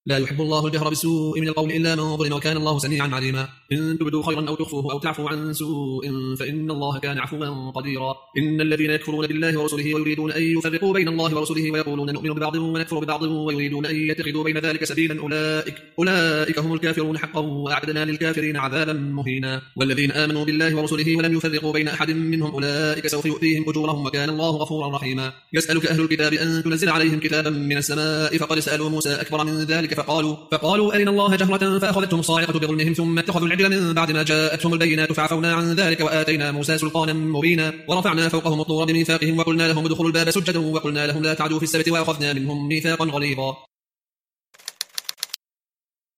لا يحب الله الجهر بالسوء من القول إلا من ظلم وكان الله سميعا عليما. إن تبدوا خيرا أو تخفوه أو تعفوا عن سوء فإن الله كان عفوا قديرا. إن الذين يكفرون بالله ورسله ويريدون أن يفرقوا بين الله ورسله ويقولون نؤمن ببعض ونكفر ببعض ويريدون أن يتخذوا بين ذلك سبيلا أولئك هم الكافرون حقا وأعتدنا للكافرين عذابا مهينا. والذين آمنوا بالله ورسله ولم يفرقوا بين أحد منهم أولئك سوف يؤتيهم أجورهم وكان الله غفورا رحيما. يسألك أهل الكتاب أن تنزل عليهم كتابا من السماء فقد سألوا موسى أكبر من ذلك فقالوا أرنا الله جهرة فأخذتهم الصاعقة بظلمهم ثم اتخذوا العجل من بعد ما جاءتهم البينات فعفونا عن ذلك وآتينا موسى سلطانا مبينا. ورفعنا فوقهم الطور بميثاقهم وقلنا لهم ادخلوا الباب سجدا وقلنا لهم لا تعدوا في السبت وأخذنا منهم ميثاقا غليظا.